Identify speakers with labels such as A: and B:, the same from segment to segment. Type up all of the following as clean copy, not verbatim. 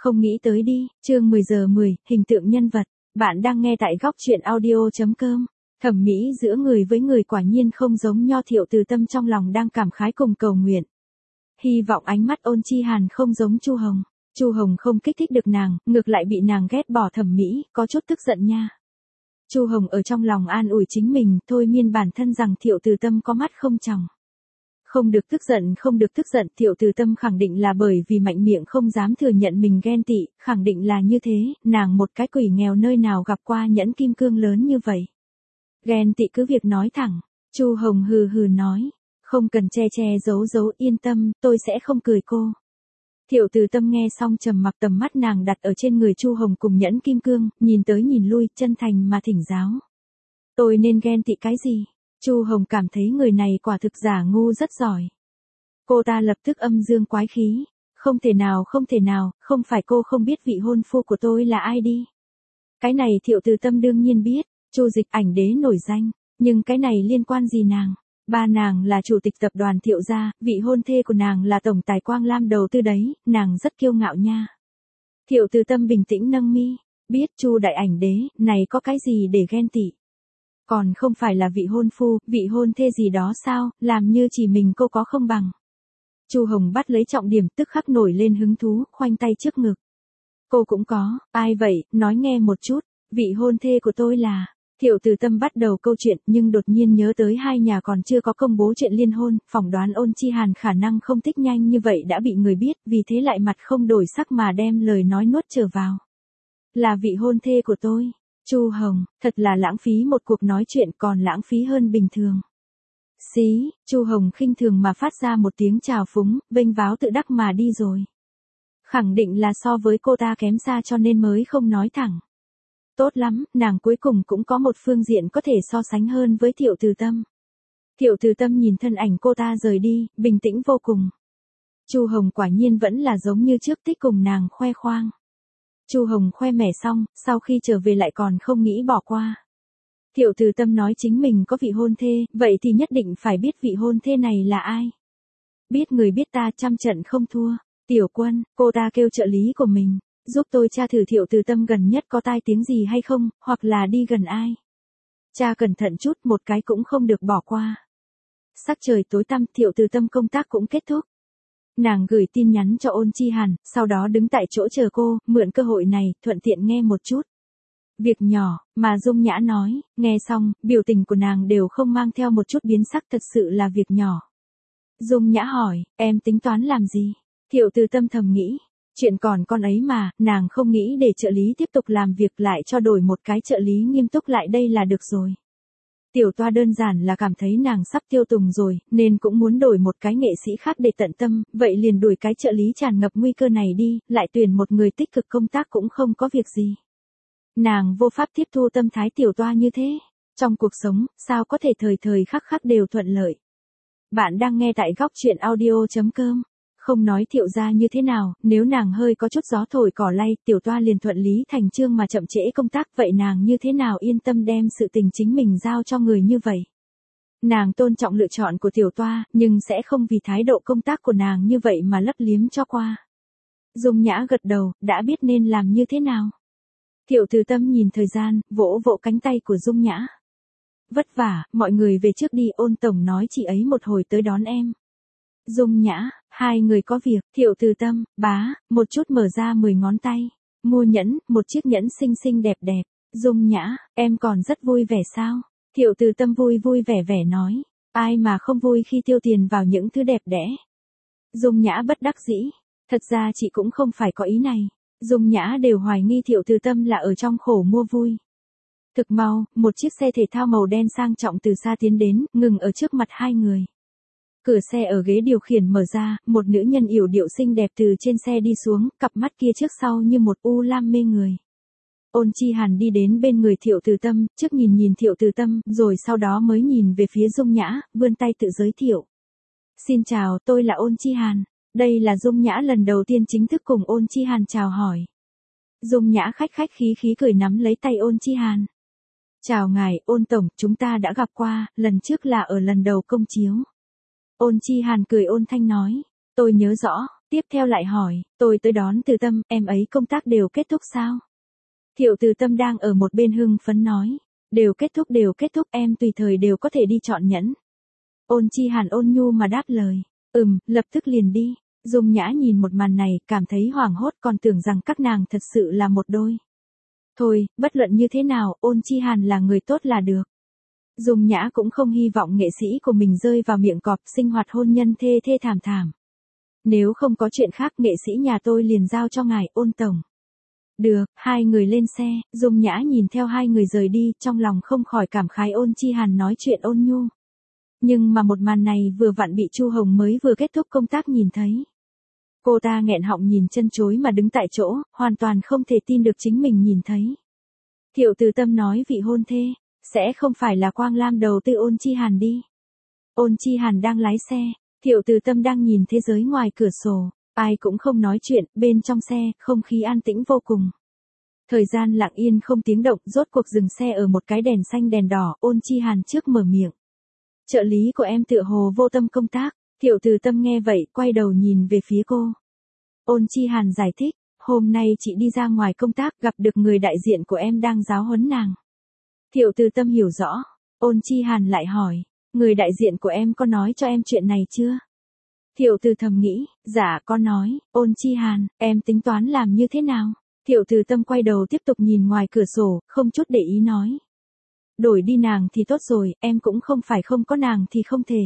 A: Không nghĩ tới đi, chương 10 giờ 10, hình tượng nhân vật. Bạn đang nghe tại góc truyện audio.com. Thẩm mỹ giữa người với người quả nhiên không giống Nho. Thiệu Từ Tâm trong lòng đang cảm khái cùng cầu nguyện. Hy vọng ánh mắt Ôn Chi Hàn không giống Chu Hồng. Chu Hồng không kích thích được nàng, ngược lại bị nàng ghét bỏ thẩm mỹ, có chút tức giận nha. Chu Hồng ở trong lòng an ủi chính mình, thôi miên bản thân rằng Thiệu Từ Tâm có mắt không tròng. Không được tức giận, không được tức giận, Thiệu Từ Tâm khẳng định là bởi vì mạnh miệng không dám thừa nhận mình ghen tị, khẳng định là như thế, nàng một cái quỷ nghèo nơi nào gặp qua nhẫn kim cương lớn như vậy. Ghen tị cứ việc nói thẳng, Chu Hồng hừ hừ nói, không cần che che giấu giấu, yên tâm, tôi sẽ không cười cô. Thiệu Từ Tâm nghe xong trầm mặc, tầm mắt nàng đặt ở trên người Chu Hồng cùng nhẫn kim cương, nhìn tới nhìn lui, chân thành mà thỉnh giáo. Tôi nên ghen tị cái gì? Chu Hồng cảm thấy người này quả thực giả ngu rất giỏi. Cô ta lập tức âm dương quái khí. Không thể nào, không phải cô không biết vị hôn phu của tôi là ai đi. Cái này Thiệu Từ Tâm đương nhiên biết, Chu Dịch ảnh đế nổi danh, nhưng cái này liên quan gì nàng? Ba nàng là chủ tịch tập đoàn Thiệu gia, vị hôn thê của nàng là tổng tài Quang Lam đầu tư đấy, nàng rất kiêu ngạo nha. Thiệu Từ Tâm bình tĩnh nâng mi, biết Chu đại ảnh đế, này có cái gì để ghen tị? Còn không phải là vị hôn phu, vị hôn thê gì đó sao, làm như chỉ mình cô có không bằng. Chu Hồng bắt lấy trọng điểm, tức khắc nổi lên hứng thú, khoanh tay trước ngực. Cô cũng có, ai vậy, nói nghe một chút, vị hôn thê của tôi là... Thiệu Từ Tâm bắt đầu câu chuyện nhưng đột nhiên nhớ tới hai nhà còn chưa có công bố chuyện liên hôn, phỏng đoán Ôn Chi Hàn khả năng không thích nhanh như vậy đã bị người biết, vì thế lại mặt không đổi sắc mà đem lời nói nuốt trở vào. Là vị hôn thê của tôi. Chu Hồng, thật là lãng phí một cuộc nói chuyện, còn lãng phí hơn bình thường. Xí, Chu Hồng khinh thường mà phát ra một tiếng chào phúng, vênh váo tự đắc mà đi rồi. Khẳng định là so với cô ta kém xa cho nên mới không nói thẳng. Tốt lắm, nàng cuối cùng cũng có một phương diện có thể so sánh hơn với Thiệu Từ Tâm. Thiệu Từ Tâm nhìn thân ảnh cô ta rời đi, bình tĩnh vô cùng. Chu Hồng quả nhiên vẫn là giống như trước, thích cùng nàng khoe khoang. Chu Hồng khoe mẽ xong, sau khi trở về lại còn không nghĩ bỏ qua. Thiệu Từ Tâm nói chính mình có vị hôn thê, vậy thì nhất định phải biết vị hôn thê này là ai. Biết người biết ta, trăm trận không thua. Tiểu Quân, cô ta kêu trợ lý của mình, giúp tôi tra thử Thiệu Từ Tâm gần nhất có tai tiếng gì hay không, hoặc là đi gần ai. Tra cẩn thận chút, một cái cũng không được bỏ qua. Sắc trời tối tăm, Thiệu Từ Tâm công tác cũng kết thúc. Nàng gửi tin nhắn cho Ôn Chi Hàn, sau đó đứng tại chỗ chờ cô, mượn cơ hội này, thuận tiện nghe một chút. Việc nhỏ, mà Dung Nhã nói, nghe xong, biểu tình của nàng đều không mang theo một chút biến sắc, thật sự là việc nhỏ. Dung Nhã hỏi, em tính toán làm gì? Thiệu Từ Tâm thầm nghĩ, chuyện còn con ấy mà, nàng không nghĩ để trợ lý tiếp tục làm việc lại cho đổi một cái trợ lý nghiêm túc lại đây là được rồi. Tiểu Toa đơn giản là cảm thấy nàng sắp tiêu tùng rồi, nên cũng muốn đổi một cái nghệ sĩ khác để tận tâm, vậy liền đuổi cái trợ lý tràn ngập nguy cơ này đi, lại tuyển một người tích cực công tác cũng không có việc gì. Nàng vô pháp tiếp thu tâm thái Tiểu Toa như thế. Trong cuộc sống, sao có thể thời thời khắc khắc đều thuận lợi. Bạn đang nghe tại góc truyện audio.com. Không nói Thiệu gia như thế nào, nếu nàng hơi có chút gió thổi cỏ lay, Tiểu Toa liền thuận lý thành chương mà chậm trễ công tác, vậy nàng như thế nào yên tâm đem sự tình chính mình giao cho người như vậy. Nàng tôn trọng lựa chọn của Tiểu Toa, nhưng sẽ không vì thái độ công tác của nàng như vậy mà lấp liếm cho qua. Dung Nhã gật đầu, đã biết nên làm như thế nào. Thiệu Từ Tâm nhìn thời gian, vỗ vỗ cánh tay của Dung Nhã. Vất vả, mọi người về trước đi, Ôn tổng nói chị ấy một hồi tới đón em. Dung Nhã, hai người có việc. Thiệu Từ Tâm, bá, một chút mở ra 10 ngón tay. Mua nhẫn, một chiếc nhẫn xinh xinh đẹp đẹp. Dung Nhã, em còn rất vui vẻ sao? Thiệu Từ Tâm vui vui vẻ vẻ nói. Ai mà không vui khi tiêu tiền vào những thứ đẹp đẽ. Dung Nhã bất đắc dĩ. Thật ra chị cũng không phải có ý này. Dung Nhã đều hoài nghi Thiệu Từ Tâm là ở trong khổ mua vui. Thực mau, một chiếc xe thể thao màu đen sang trọng từ xa tiến đến, ngừng ở trước mặt hai người. Cửa xe ở ghế điều khiển mở ra, một nữ nhân yểu điệu xinh đẹp từ trên xe đi xuống, cặp mắt kia trước sau như một u lam mê người. Ôn Chi Hàn đi đến bên người Thiệu Từ Tâm, trước nhìn nhìn Thiệu Từ Tâm, rồi sau đó mới nhìn về phía Dung Nhã, vươn tay tự giới thiệu. Xin chào, tôi là Ôn Chi Hàn. Đây là Dung Nhã lần đầu tiên chính thức cùng Ôn Chi Hàn chào hỏi. Dung Nhã khách khách khí khí cười nắm lấy tay Ôn Chi Hàn. Chào ngài, Ôn tổng, chúng ta đã gặp qua, lần trước là ở lần đầu công chiếu. Ôn Chi Hàn cười ôn thanh nói, tôi nhớ rõ, Tiếp theo lại hỏi, tôi tới đón Từ Tâm, em ấy công tác đều kết thúc sao? Thiệu Từ Tâm đang ở một bên hưng phấn nói, đều kết thúc em tùy thời đều có thể đi chọn nhẫn. Ôn Chi Hàn ôn nhu mà đáp lời, lập tức liền đi. Dung Nhã nhìn một màn này, cảm thấy hoảng hốt còn tưởng rằng các nàng thật sự là một đôi. Thôi, bất luận như thế nào, Ôn Chi Hàn là người tốt là được. Dung Nhã cũng không hy vọng nghệ sĩ của mình rơi vào miệng cọp sinh hoạt hôn nhân thê thê thảm thảm. Nếu không có chuyện khác nghệ sĩ nhà tôi liền giao cho ngài Ôn tổng. Được, hai người lên xe, Dung Nhã nhìn theo hai người rời đi, trong lòng không khỏi cảm khái Ôn Chi Hàn nói chuyện ôn nhu. Nhưng mà một màn này vừa vặn bị Chu Hồng mới vừa kết thúc công tác nhìn thấy. Cô ta nghẹn họng nhìn chân chối mà đứng tại chỗ, hoàn toàn không thể tin được chính mình nhìn thấy. Thiệu Từ Tâm nói vị hôn thê, sẽ không phải là Quang Lam đầu tư Ôn Chi Hàn đi. Ôn Chi Hàn đang lái xe, Thiệu Từ Tâm đang nhìn thế giới ngoài cửa sổ, ai cũng không nói chuyện, bên trong xe, không khí an tĩnh vô cùng. Thời gian lặng yên không tiếng động, rốt cuộc dừng xe ở một cái đèn xanh đèn đỏ, Ôn Chi Hàn trước mở miệng. Trợ lý của em tựa hồ vô tâm công tác, Thiệu Từ Tâm nghe vậy, quay đầu nhìn về phía cô. Ôn Chi Hàn giải thích, hôm nay chị đi ra ngoài công tác, gặp được người đại diện của em đang giáo huấn nàng. Thiệu Từ Tâm hiểu rõ, Ôn Chi Hàn lại hỏi, người đại diện của em có nói cho em chuyện này chưa? Thiệu Từ thầm nghĩ, dạ có nói, Ôn Chi Hàn, em tính toán làm như thế nào? Thiệu Từ Tâm quay đầu tiếp tục nhìn ngoài cửa sổ, không chút để ý nói. Đổi đi nàng thì tốt rồi, em cũng không phải không có nàng thì không thể.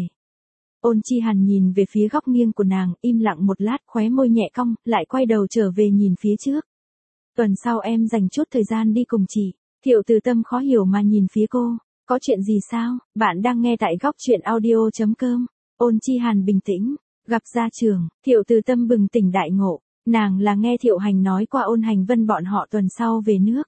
A: Ôn Chi Hàn nhìn về phía góc nghiêng của nàng, im lặng một lát, khóe môi nhẹ cong, lại quay đầu trở về nhìn phía trước. Tuần sau em dành chút thời gian đi cùng chị. Thiệu Từ Tâm khó hiểu mà nhìn phía cô, có chuyện gì sao? Bạn đang nghe tại góc truyện audio.com. Ôn Chi Hàn bình tĩnh, gặp gia trưởng, Thiệu Từ Tâm bừng tỉnh đại ngộ, nàng là nghe Thiệu Hành nói qua Ôn Hành Vân bọn họ tuần sau về nước.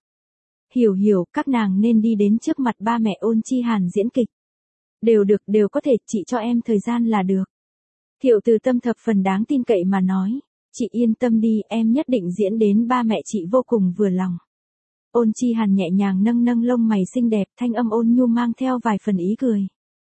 A: Hiểu, các nàng nên đi đến trước mặt ba mẹ Ôn Chi Hàn diễn kịch. Đều được, đều có thể, chị cho em thời gian là được. Thiệu Từ Tâm thập phần đáng tin cậy mà nói, chị yên tâm đi, em nhất định diễn đến ba mẹ chị vô cùng vừa lòng. Ôn Chi Hàn nhẹ nhàng nâng lông mày xinh đẹp, thanh âm ôn nhu mang theo vài phần ý cười.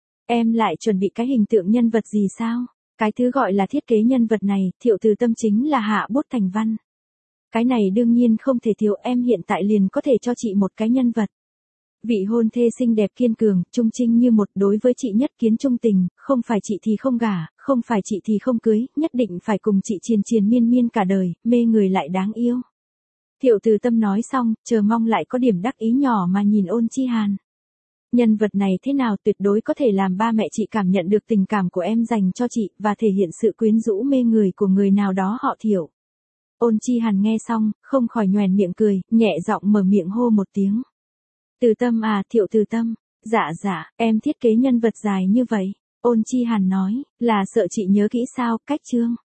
A: Em lại chuẩn bị cái hình tượng nhân vật gì sao? Cái thứ gọi là thiết kế nhân vật này, Thiệu Từ Tâm chính là hạ bút thành văn. Cái này đương nhiên không thể thiếu, em hiện tại liền có thể cho chị một cái nhân vật. Vị hôn thê xinh đẹp kiên cường, trung trinh như một, đối với chị nhất kiến trung tình, không phải chị thì không gả, không phải chị thì không cưới, nhất định phải cùng chị triền triền miên miên cả đời, mê người lại đáng yêu. Thiệu Từ Tâm nói xong, chờ mong lại có điểm đắc ý nhỏ mà nhìn Ôn Chi Hàn. Nhân vật này thế nào tuyệt đối có thể làm ba mẹ chị cảm nhận được tình cảm của em dành cho chị, và thể hiện sự quyến rũ mê người của người nào đó họ Thiệu. Ôn Chi Hàn nghe xong, không khỏi nhoẻn miệng cười, nhẹ giọng mở miệng hô một tiếng. Từ Tâm à, Thiệu Từ Tâm. Dạ, em thiết kế nhân vật dài như vậy. Ôn Chi Hàn nói, là sợ chị nhớ kỹ sao, cách chương.